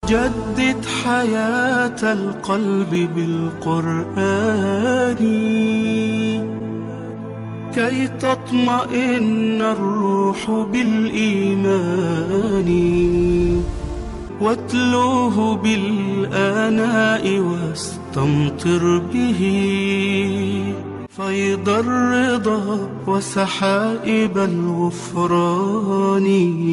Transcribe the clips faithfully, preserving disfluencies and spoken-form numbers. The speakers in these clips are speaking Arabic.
جدد حياة القلب بالقرآن كي تطمئن الروح بالإيمان، واتلوه بالآناء واستمطر به فيض الرضا وسحائب الغفران.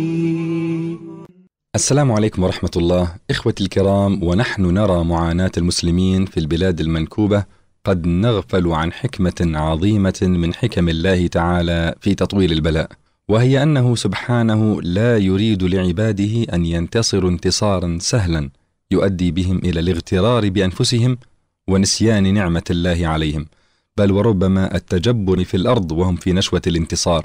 السلام عليكم ورحمة الله. إخوتي الكرام، ونحن نرى معاناة المسلمين في البلاد المنكوبة قد نغفل عن حكمة عظيمة من حكم الله تعالى في تطويل البلاء، وهي أنه سبحانه لا يريد لعباده أن ينتصروا انتصارا سهلا يؤدي بهم إلى الاغترار بأنفسهم ونسيان نعمة الله عليهم، بل وربما التجبر في الأرض وهم في نشوة الانتصار.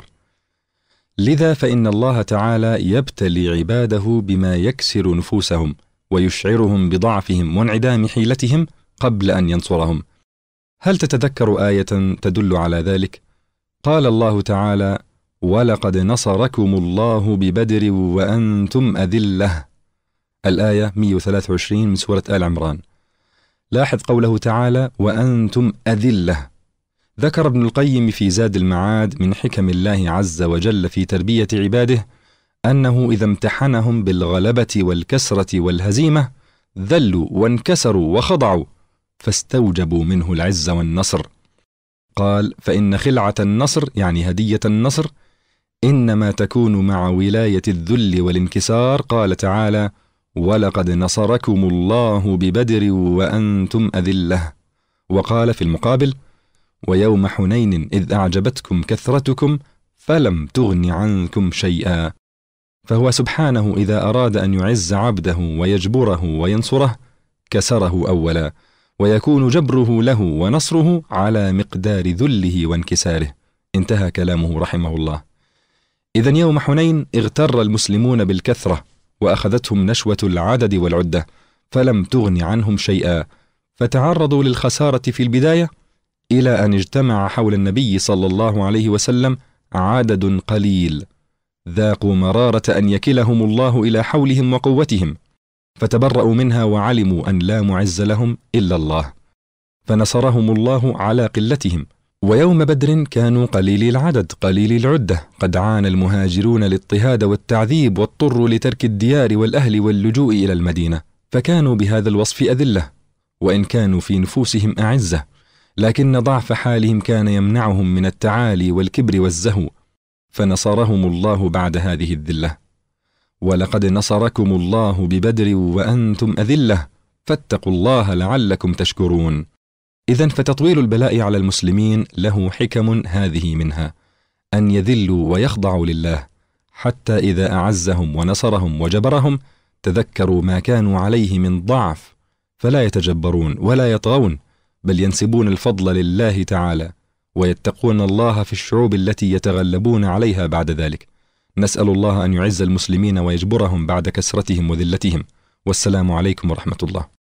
لذا فإن الله تعالى يبتلي عباده بما يكسر نفوسهم ويشعرهم بضعفهم وانعدام حيلتهم قبل أن ينصرهم. هل تتذكر آية تدل على ذلك؟ قال الله تعالى: ولقد نصركم الله ببدر وأنتم أذلة. الآية مئة وثلاثة وعشرين من سورة آل عمران. لاحظ قوله تعالى وأنتم أذلة. ذكر ابن القيم في زاد المعاد من حكم الله عز وجل في تربية عباده أنه إذا امتحنهم بالغلبة والكسرة والهزيمة ذلوا وانكسروا وخضعوا فاستوجبوا منه العز والنصر. قال: فإن خلعة النصر يعني هدية النصر إنما تكون مع ولاية الذل والانكسار. قال تعالى: ولقد نصركم الله ببدر وأنتم أذلة. وقال في المقابل: ويوم حنين إذ أعجبتكم كثرتكم فلم تغن عنكم شيئا. فهو سبحانه إذا أراد أن يعز عبده ويجبره وينصره كسره أولا، ويكون جبره له ونصره على مقدار ذله وانكساره. انتهى كلامه رحمه الله. إذن يوم حنين اغتر المسلمون بالكثرة وأخذتهم نشوة العدد والعدة فلم تغن عنهم شيئا، فتعرضوا للخسارة في البداية إلى أن اجتمع حول النبي صلى الله عليه وسلم عدد قليل ذاقوا مرارة أن يكلهم الله إلى حولهم وقوتهم، فتبرأوا منها وعلموا أن لا معز لهم إلا الله، فنصرهم الله على قلتهم. ويوم بدر كانوا قليلي العدد قليلي العدة، قد عانى المهاجرون الاضطهاد والتعذيب واضطروا لترك الديار والأهل واللجوء إلى المدينة، فكانوا بهذا الوصف أذلة، وإن كانوا في نفوسهم أعزة، لكن ضعف حالهم كان يمنعهم من التعالي والكبر والزهو، فنصرهم الله بعد هذه الذلة. ولقد نصركم الله ببدر وأنتم أذلة فاتقوا الله لعلكم تشكرون. إذن فتطويل البلاء على المسلمين له حكم، هذه منها أن يذلوا ويخضعوا لله، حتى إذا أعزهم ونصرهم وجبرهم تذكروا ما كانوا عليه من ضعف، فلا يتجبرون ولا يطغون، بل ينسبون الفضل لله تعالى ويتقون الله في الشعوب التي يتغلبون عليها بعد ذلك. نسأل الله أن يعز المسلمين ويجبرهم بعد كسرتهم وذلتهم. والسلام عليكم ورحمة الله.